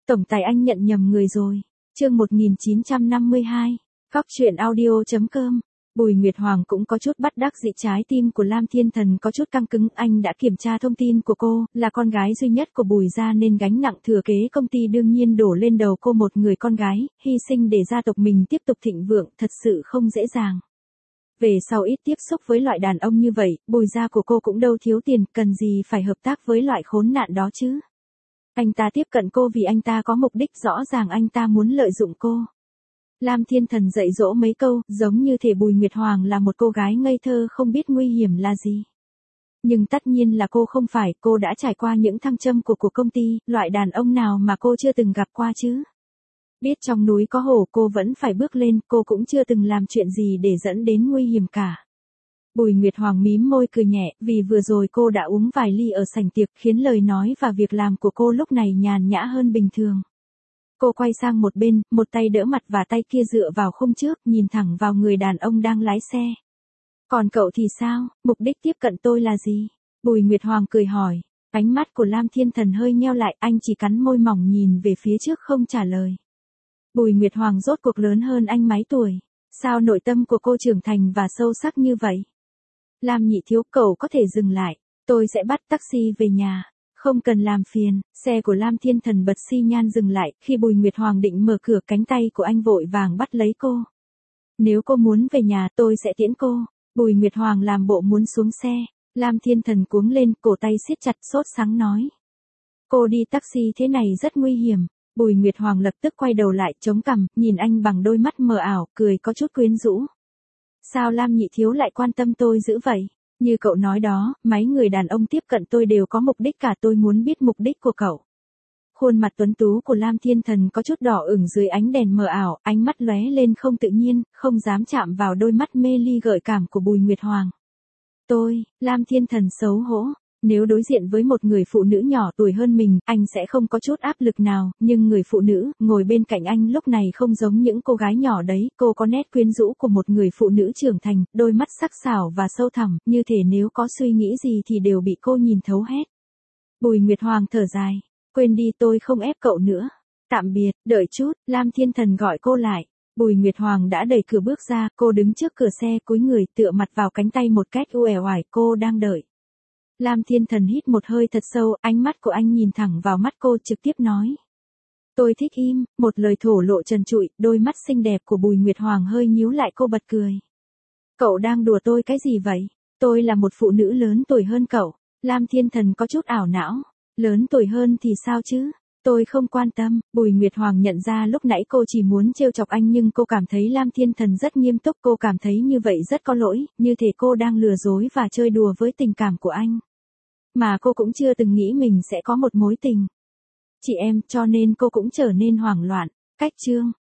Tổng tài anh nhận nhầm người rồi. Chương 1952. Góc truyện audio.com. Bùi Nguyệt Hoàng cũng có chút bất đắc dĩ, trái tim của Lam Thiên Thần có chút căng cứng, anh đã kiểm tra thông tin của cô, là con gái duy nhất của Bùi gia nên gánh nặng thừa kế công ty đương nhiên đổ lên đầu cô, một người con gái, hy sinh để gia tộc mình tiếp tục thịnh vượng, thật sự không dễ dàng. Về sau ít tiếp xúc với loại đàn ông như vậy, Bùi gia của cô cũng đâu thiếu tiền, cần gì phải hợp tác với loại khốn nạn đó chứ. Anh ta tiếp cận cô vì anh ta có mục đích rõ ràng, anh ta muốn lợi dụng cô. Lam Thiên Thần dạy dỗ mấy câu, giống như thể Bùi Nguyệt Hoàng là một cô gái ngây thơ không biết nguy hiểm là gì. Nhưng tất nhiên là cô không phải, cô đã trải qua những thăng trầm của công ty, loại đàn ông nào mà cô chưa từng gặp qua chứ. Biết trong núi có hổ cô vẫn phải bước lên, cô cũng chưa từng làm chuyện gì để dẫn đến nguy hiểm cả. Bùi Nguyệt Hoàng mím môi cười nhẹ, vì vừa rồi cô đã uống vài ly ở sảnh tiệc khiến lời nói và việc làm của cô lúc này nhàn nhã hơn bình thường. Cô quay sang một bên, một tay đỡ mặt và tay kia dựa vào khung trước, nhìn thẳng vào người đàn ông đang lái xe. Còn cậu thì sao, mục đích tiếp cận tôi là gì? Bùi Nguyệt Hoàng cười hỏi. Ánh mắt của Lam Thiên Thần hơi nheo lại, anh chỉ cắn môi mỏng nhìn về phía trước không trả lời. Bùi Nguyệt Hoàng rốt cuộc lớn hơn anh mấy tuổi. Sao nội tâm của cô trưởng thành và sâu sắc như vậy? Lam nhị thiếu, cậu có thể dừng lại, tôi sẽ bắt taxi về nhà. Không cần làm phiền. Xe của Lam Thiên Thần bật xi nhan dừng lại, khi Bùi Nguyệt Hoàng định mở cửa, cánh tay của anh vội vàng bắt lấy cô. Nếu cô muốn về nhà tôi sẽ tiễn cô. Bùi Nguyệt Hoàng làm bộ muốn xuống xe. Lam Thiên Thần cuống lên, cổ tay siết chặt, sốt sắng nói. Cô đi taxi thế này rất nguy hiểm. Bùi Nguyệt Hoàng lập tức quay đầu lại, chống cằm, nhìn anh bằng đôi mắt mờ ảo, cười có chút quyến rũ. Sao Lam nhị thiếu lại quan tâm tôi dữ vậy? Như cậu nói đó, mấy người đàn ông tiếp cận tôi đều có mục đích cả, tôi muốn biết mục đích của cậu. Khuôn mặt tuấn tú của Lam Thiên Thần có chút đỏ ửng dưới ánh đèn mờ ảo, ánh mắt lóe lên không tự nhiên, không dám chạm vào đôi mắt mê ly gợi cảm của Bùi Nguyệt Hoàng. Lam Thiên Thần xấu hổ. Nếu đối diện với một người phụ nữ nhỏ tuổi hơn mình, anh sẽ không có chút áp lực nào, nhưng người phụ nữ ngồi bên cạnh anh lúc này không giống những cô gái nhỏ đấy, cô có nét quyến rũ của một người phụ nữ trưởng thành, đôi mắt sắc sảo và sâu thẳm, như thể nếu có suy nghĩ gì thì đều bị cô nhìn thấu hết. Bùi Nguyệt Hoàng thở dài, quên đi, tôi không ép cậu nữa. Tạm biệt, đợi chút, Lam Thiên Thần gọi cô lại. Bùi Nguyệt Hoàng đã đẩy cửa bước ra, cô đứng trước cửa xe cúi người tựa mặt vào cánh tay một cách uể oải, cô đang đợi. Lam Thiên Thần hít một hơi thật sâu, ánh mắt của anh nhìn thẳng vào mắt cô, trực tiếp nói. Tôi thích im, một lời thổ lộ trần trụi, đôi mắt xinh đẹp của Bùi Nguyệt Hoàng hơi nhíu lại, cô bật cười. Cậu đang đùa tôi cái gì vậy? Tôi là một phụ nữ lớn tuổi hơn cậu. Lam Thiên Thần có chút ảo não. Lớn tuổi hơn thì sao chứ? Tôi không quan tâm. Bùi Nguyệt Hoàng nhận ra lúc nãy cô chỉ muốn trêu chọc anh, nhưng cô cảm thấy Lam Thiên Thần rất nghiêm túc, cô cảm thấy như vậy rất có lỗi, như thể cô đang lừa dối và chơi đùa với tình cảm của anh. Mà cô cũng chưa từng nghĩ mình sẽ có một mối tình chị em, cho nên cô cũng trở nên hoảng loạn. Cách chương